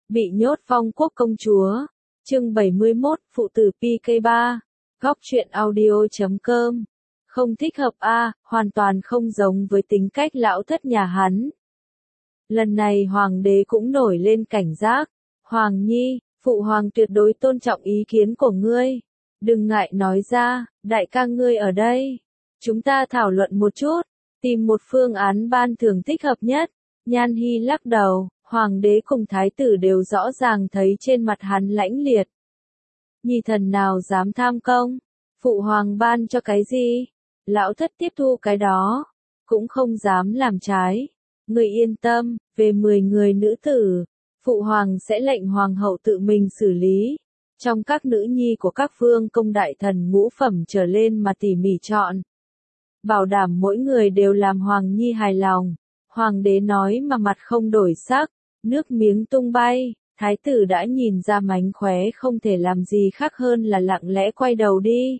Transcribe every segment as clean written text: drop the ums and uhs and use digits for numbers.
Bị nhốt Phong Quốc công chúa. Chương 71, phụ tử PK3. Góc truyện audio.com. Không thích hợp a, hoàn toàn không giống với tính cách lão thất nhà hắn. Lần này hoàng đế cũng nổi lên cảnh giác. Hoàng nhi, phụ hoàng tuyệt đối tôn trọng ý kiến của ngươi. Đừng ngại nói ra, đại ca ngươi ở đây. Chúng ta thảo luận một chút, tìm một phương án ban thưởng thích hợp nhất. Nhan Hy lắc đầu, hoàng đế cùng thái tử đều rõ ràng thấy trên mặt hắn lãnh liệt. Nhi thần nào dám tham công, phụ hoàng ban cho cái gì, lão thất tiếp thu cái đó, cũng không dám làm trái. Người yên tâm, về 10 người nữ tử, phụ hoàng sẽ lệnh hoàng hậu tự mình xử lý. Trong các nữ nhi của các vương công đại thần ngũ phẩm trở lên mà tỉ mỉ chọn. Bảo đảm mỗi người đều làm hoàng nhi hài lòng. Hoàng đế nói mà mặt không đổi sắc, nước miếng tung bay, thái tử đã nhìn ra mánh khóe không thể làm gì khác hơn là lặng lẽ quay đầu đi.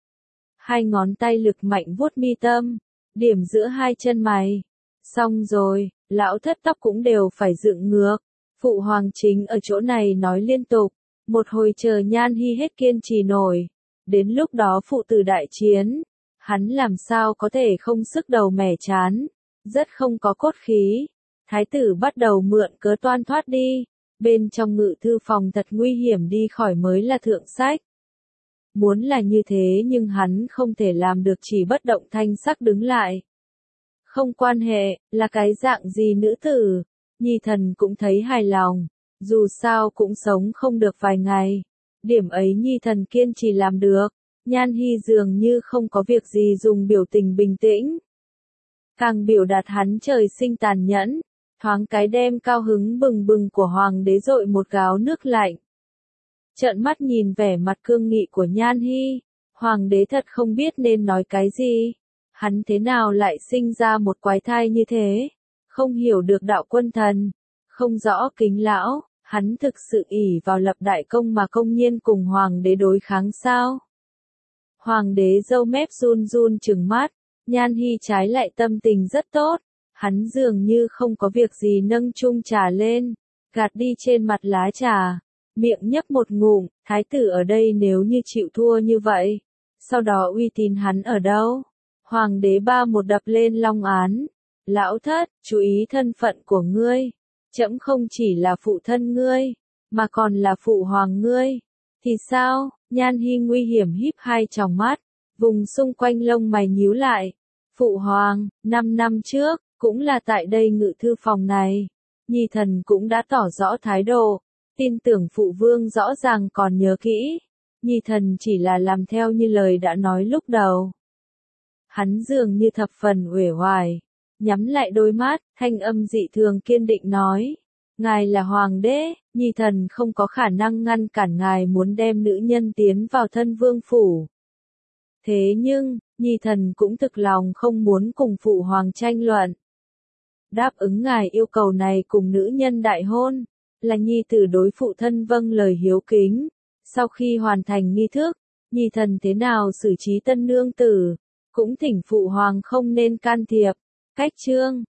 Hai ngón tay lực mạnh vuốt mi tâm, điểm giữa hai chân mày. Xong rồi, lão thất tóc cũng đều phải dựng ngược. Phụ hoàng chính ở chỗ này nói liên tục, một hồi chờ Nhan Hy hết kiên trì nổi. Đến lúc đó phụ tử đại chiến, hắn làm sao có thể không sức đầu mẻ chán. Rất không có cốt khí. Thái tử bắt đầu mượn cớ toan thoát đi. Bên trong ngự thư phòng thật nguy hiểm, đi khỏi mới là thượng sách. Muốn là như thế nhưng hắn không thể làm được, chỉ bất động thanh sắc đứng lại. Không quan hệ, là cái dạng gì nữ tử, Nhi thần cũng thấy hài lòng. Dù sao cũng sống không được vài ngày. Điểm ấy Nhi thần kiên trì làm được. Nhan Hy dường như không có việc gì, dùng biểu tình bình tĩnh. Càng biểu đạt hắn trời sinh tàn nhẫn, thoáng cái đem cao hứng bừng bừng của hoàng đế dội một gáo nước lạnh. Trợn mắt nhìn vẻ mặt cương nghị của Nhan Hy, hoàng đế thật không biết nên nói cái gì. Hắn thế nào lại sinh ra một quái thai như thế, không hiểu được đạo quân thần, không rõ kính lão, hắn thực sự ỷ vào lập đại công mà công nhiên cùng hoàng đế đối kháng sao? Hoàng đế râu mép run run trừng mắt. Nhan Hy trái lại tâm tình rất tốt, hắn dường như không có việc gì nâng chung trà lên, gạt đi trên mặt lá trà, miệng nhấp một ngụm, thái tử ở đây nếu như chịu thua như vậy, sau đó uy tín hắn ở đâu? Hoàng đế ba một đập lên long án, lão thất, chú ý thân phận của ngươi, trẫm không chỉ là phụ thân ngươi, mà còn là phụ hoàng ngươi, thì sao? Nhan Hy nguy hiểm híp hai tròng mắt. Vùng xung quanh lông mày nhíu lại. Phụ hoàng, 5 năm trước, cũng là tại đây ngự thư phòng này. Nhi thần cũng đã tỏ rõ thái độ. Tin tưởng phụ vương rõ ràng còn nhớ kỹ. Nhi thần chỉ là làm theo như lời đã nói lúc đầu. Hắn dường như thập phần uể oải. Nhắm lại đôi mắt, thanh âm dị thường kiên định nói. Ngài là hoàng đế, Nhi thần không có khả năng ngăn cản ngài muốn đem nữ nhân tiến vào thân vương phủ. Thế nhưng, Nhi thần cũng thực lòng không muốn cùng phụ hoàng tranh luận. Đáp ứng ngài yêu cầu này cùng nữ nhân đại hôn, là Nhi tử đối phụ thân vâng lời hiếu kính. Sau khi hoàn thành nghi thức, Nhi thần thế nào xử trí tân nương tử, cũng thỉnh phụ hoàng không nên can thiệp. Cách chương,